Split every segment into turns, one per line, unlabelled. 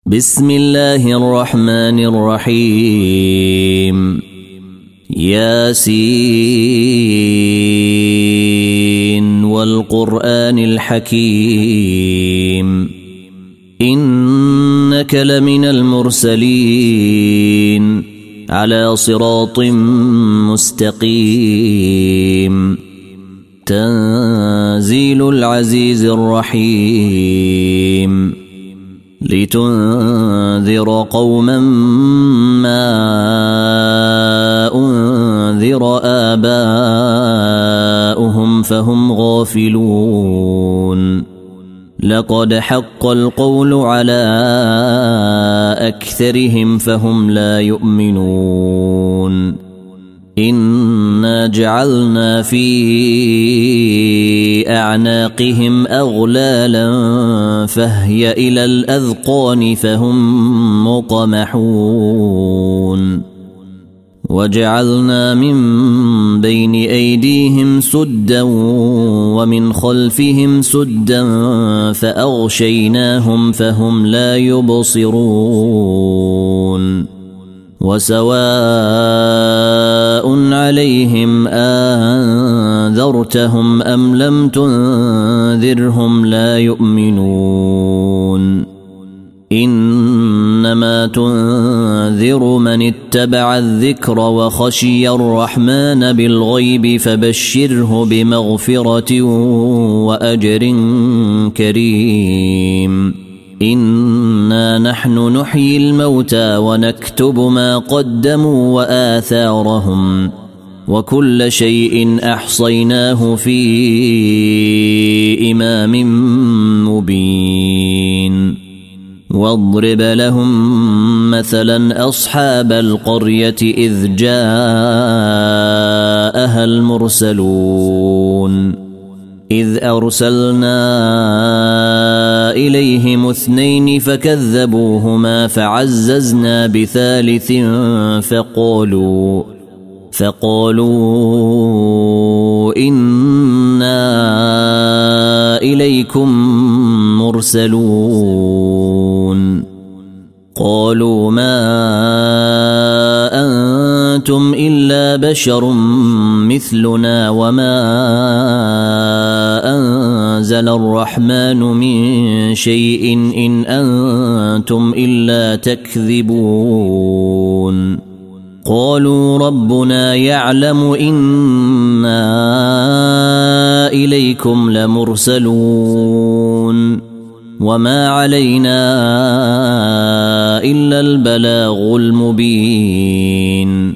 بسم الله الرحمن الرحيم. ياسين والقرآن الحكيم إنك لمن المرسلين على صراط مستقيم تنزيل العزيز الرحيم لتنذر قوما ما أنذر آباؤهم فهم غافلون لقد حق القول على أكثرهم فهم لا يؤمنون إنا جعلنا في أعناقهم أغلالا فهي إلى الأذقان فهم مقمحون وجعلنا من بين أيديهم سدا ومن خلفهم سدا فأغشيناهم فهم لا يبصرون وسواء عليهم أنذرتهم أم لم تنذرهم لا يؤمنون إنما تنذر من اتبع الذكر وخشي الرحمن بالغيب فبشره بمغفرة وأجر كريم إنا نحن نحيي الموتى ونكتب ما قدموا وآثارهم وكل شيء أحصيناه في إمام مبين واضرب لهم مثلا أصحاب القرية إذ جاءها المرسلون إذ أرسلنا إليهم 2 فكذبوهما فعززنا بثالث فقالوا إنا إليكم مرسلون قالوا ما أنتم إلا بشر مثلنا وما أنزل الرحمن من شيء إن أنتم إلا تكذبون قالوا ربنا يعلم إنا إليكم لمرسلون وما علينا إلا البلاغ المبين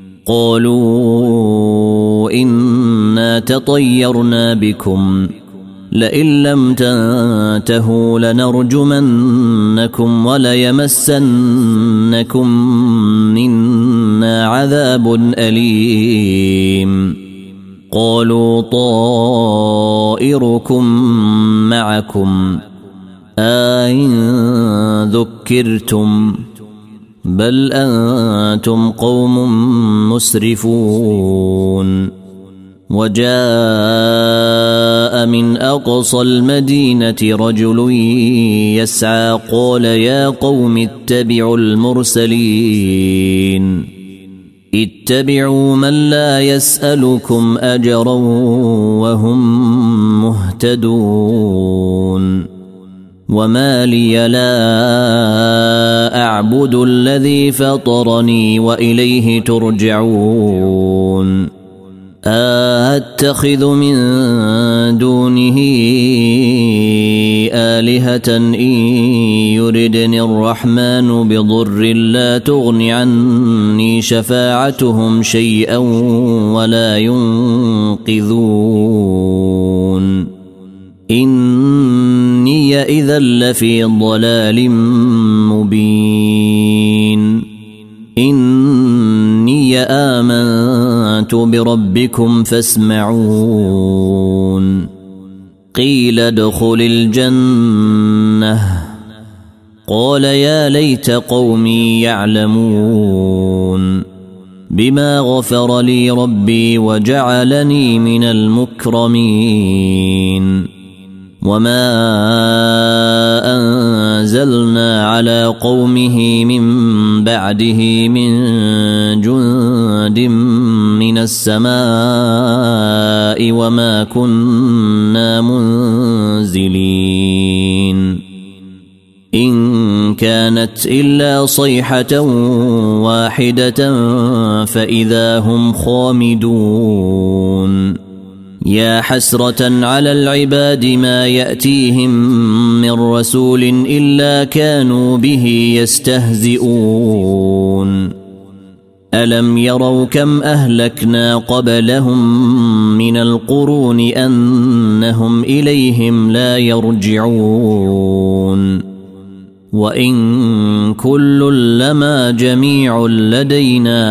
قالوا إنا تطيرنا بكم لئن لم تنتهوا لنرجمنكم وليمسنكم منا عذاب أليم قالوا طائركم معكم أئن ذكرتم بل أنتم قوم مسرفون وجاء من أقصى المدينة رجل يسعى قال يا قوم اتبعوا المرسلين اتبعوا من لا يسألكم أجرا وهم مهتدون وما لي لا أعبد الذي فطرني وإليه ترجعون أتخذ من دونه آلهة إن يردني الرحمن بضر لا تغن عني شفاعتهم شيئا ولا ينقذون إني إذا لفي ضلال مبين إني آمنت بربكم فاسمعون قيل ادخل الجنة قال يا ليت قومي يعلمون بما غفر لي ربي وجعلني من المكرمين وما أنزلنا على قومه من بعده من جند من السماء وما كنا منزلين إن كانت إلا صيحة واحدة فإذا هم خامدون يا حسرة على العباد ما يأتيهم من رسول إلا كانوا به يستهزئون ألم يروا كم أهلكنا قبلهم من القرون أنهم إليهم لا يرجعون وإن كل لما جميع لدينا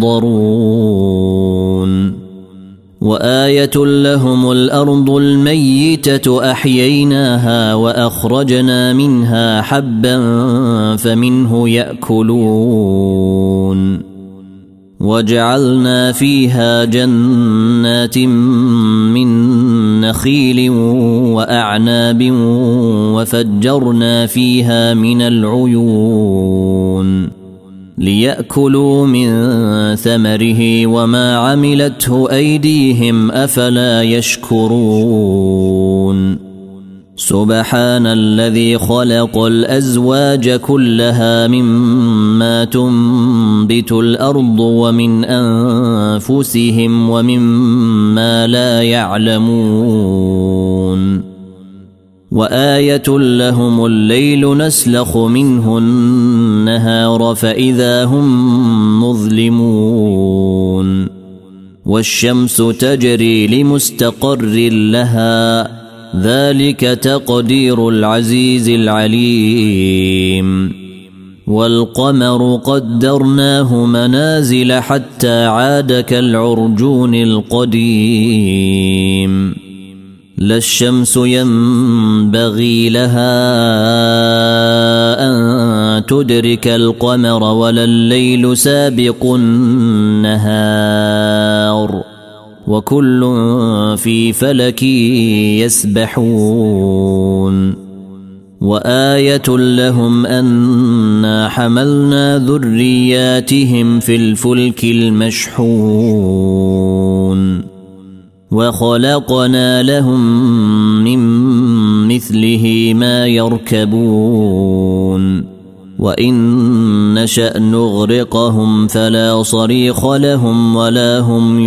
محضرون وآية لهم الأرض الميتة أحييناها وأخرجنا منها حبا فمنه يأكلون وجعلنا فيها جنات من نخيل وأعناب وفجرنا فيها من العيون ليأكلوا من ثمره وما عملته أيديهم أفلا يشكرون سبحان الذي خلق الأزواج كلها مما تنبت الأرض ومن أنفسهم ومما لا يعلمون وآية لهم الليل نسلخ منه النهار فإذا هم مظلمون والشمس تجري لمستقر لها ذلك تقدير العزيز العليم والقمر قدرناه منازل حتى عاد كالعرجون القديم لا الشمس ينبغي لها أن تدرك القمر ولا الليل سابق النهار وكل في فلك يسبحون وآية لهم أنا حملنا ذرياتهم في الفلك المشحون وخلقنا لهم من مثله ما يركبون وإن نشأ نغرقهم فلا صريخ لهم ولا هم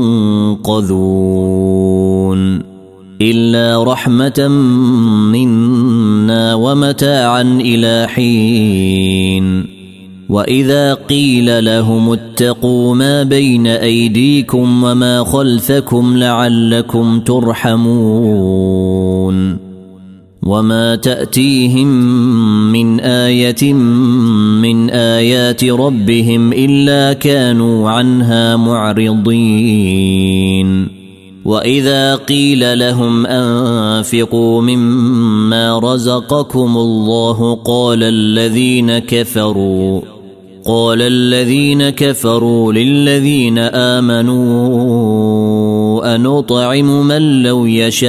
ينقذون إلا رحمة منا ومتاعا إلى حين وإذا قيل لهم اتقوا ما بين أيديكم وما خلفكم لعلكم ترحمون وما تأتيهم من آية من آيات ربهم إلا كانوا عنها معرضين وإذا قيل لهم أنفقوا مما رزقكم الله قال الذين كفروا للذين آمنوا أنطعم من لو يشاء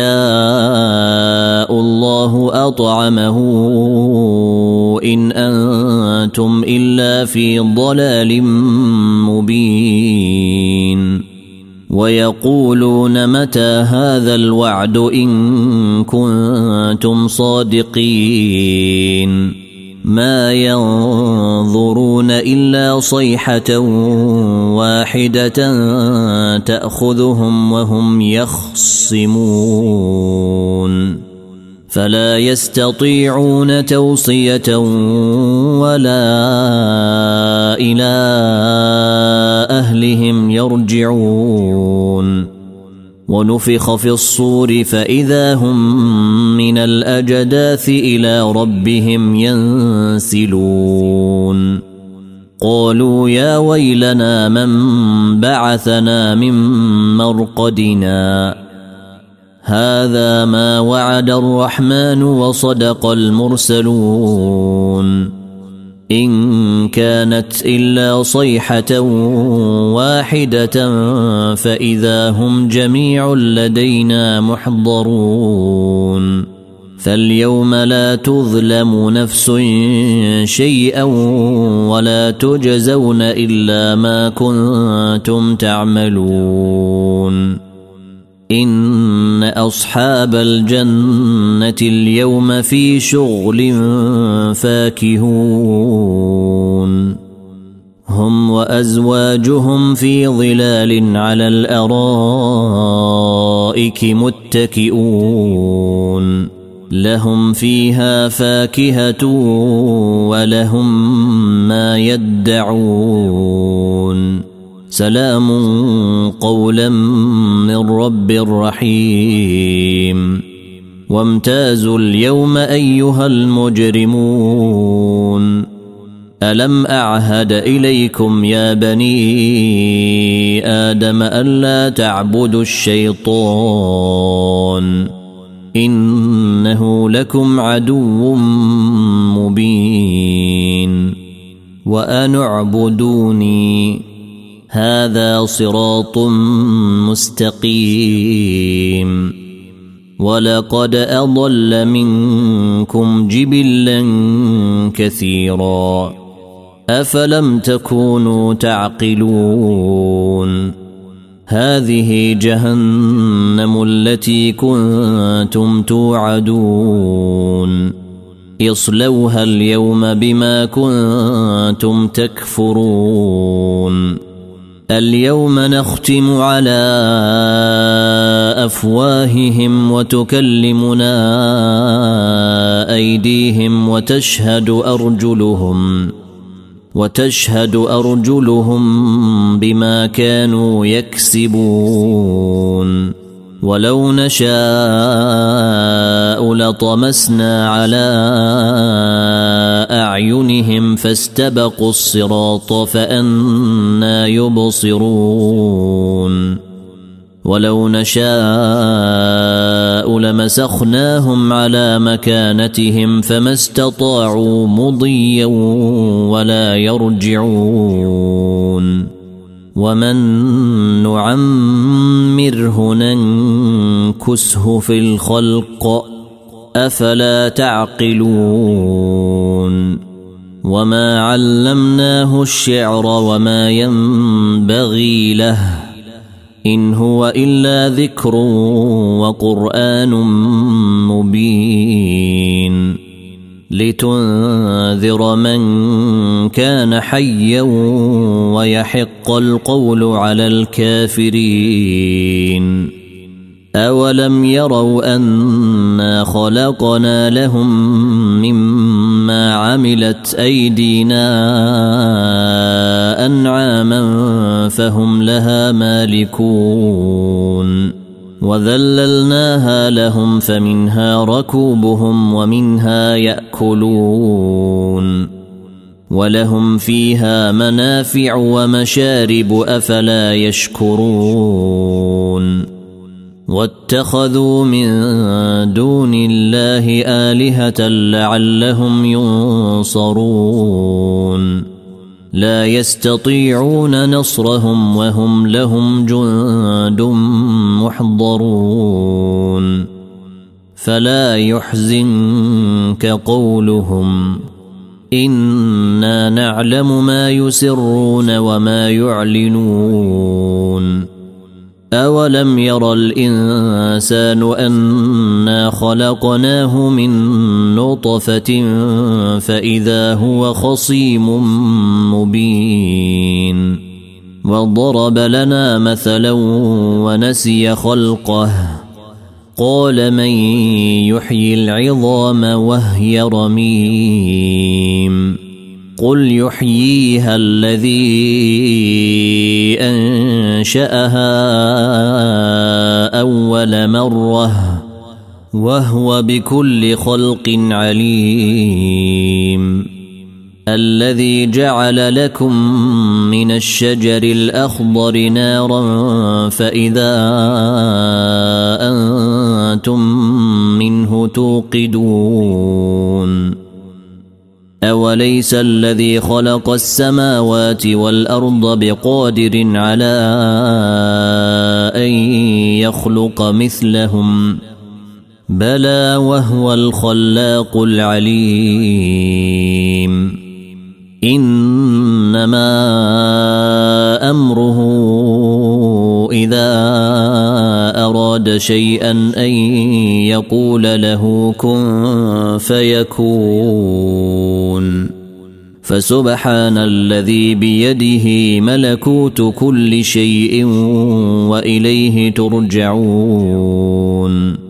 الله أطعمه إن أنتم إلا في ضلال مبين ويقولون متى هذا الوعد إن كنتم صادقين ما ينظرون إلا صيحة واحدة تأخذهم وهم يخصمون فلا يستطيعون توصية ولا إلى أهلهم يرجعون ونفخ في الصور فإذا هم من الأجداث إلى ربهم ينسلون قالوا يا ويلنا من بعثنا من مرقدنا هذا ما وعد الرحمن وصدق المرسلون إن كانت إلا صيحة واحدة فإذا هم جميع لدينا محضرون فاليوم لا تظلم نفس شيئا ولا تجزون إلا ما كنتم تعملون إن أصحاب الجنة اليوم في شغل فاكهون هم وأزواجهم في ظلال على الأرائك متكئون لهم فيها فاكهة ولهم ما يدعون سلام قولا من رب رحيم وامتازوا اليوم أيها المجرمون ألم أعهد إليكم يا بني آدم ألا تعبدوا الشيطان إنه لكم عدو مبين وأن اعبدوني هذا صراط مستقيم ولقد أضل منكم جبلا كثيرا أفلم تكونوا تعقلون هذه جهنم التي كنتم توعدون اصلوها اليوم بما كنتم تكفرون اليوم نختم على أفواههم وتكلمنا أيديهم وتشهد أرجلهم بما كانوا يكسبون ولو نشاء لطمسنا على أعينهم فاستبقوا الصراط فأنى يبصرون ولو نشاء لمسخناهم على مكانتهم فما استطاعوا مضيا ولا يرجعون ومن نعمره ننكسه في الخلق أفلا تعقلون وما علمناه الشعر وما ينبغي له إن هو إلا ذكر وقرآن مبين لتنذر من كان حيا ويحق القول على الكافرين أولم يروا أنا خلقنا لهم مما عملت أيدينا أنعاما فهم لها مالكون وذللناها لهم فمنها ركوبهم ومنها يأكلون ولهم فيها منافع ومشارب أفلا يشكرون واتخذوا من دون الله آلهة لعلهم ينصرون لا يستطيعون نصرهم وهم لهم جند محضرون فلا يحزنك قولهم إنا نعلم ما يسرون وما يعلنون أولم ير الإنسان أنا خلقناه من نطفة فإذا هو خصيم مبين وضرب لنا مثلا ونسي خلقه قال من يحيي العظام وهي رميم قل يحييها الذي أنشأها أول مرة وهو بكل خلق عليم الذي جعل لكم من الشجر الأخضر نارا فإذا أنتم منه توقدون أوليس الذي خلق السماوات والأرض بقادر على أن يخلق مثلهم بلى وهو الخلاق العليم إنما أمره إذا أراد شيئا أن يقول له كن فيكون فسبحان الذي بيده ملكوت كل شيء وإليه ترجعون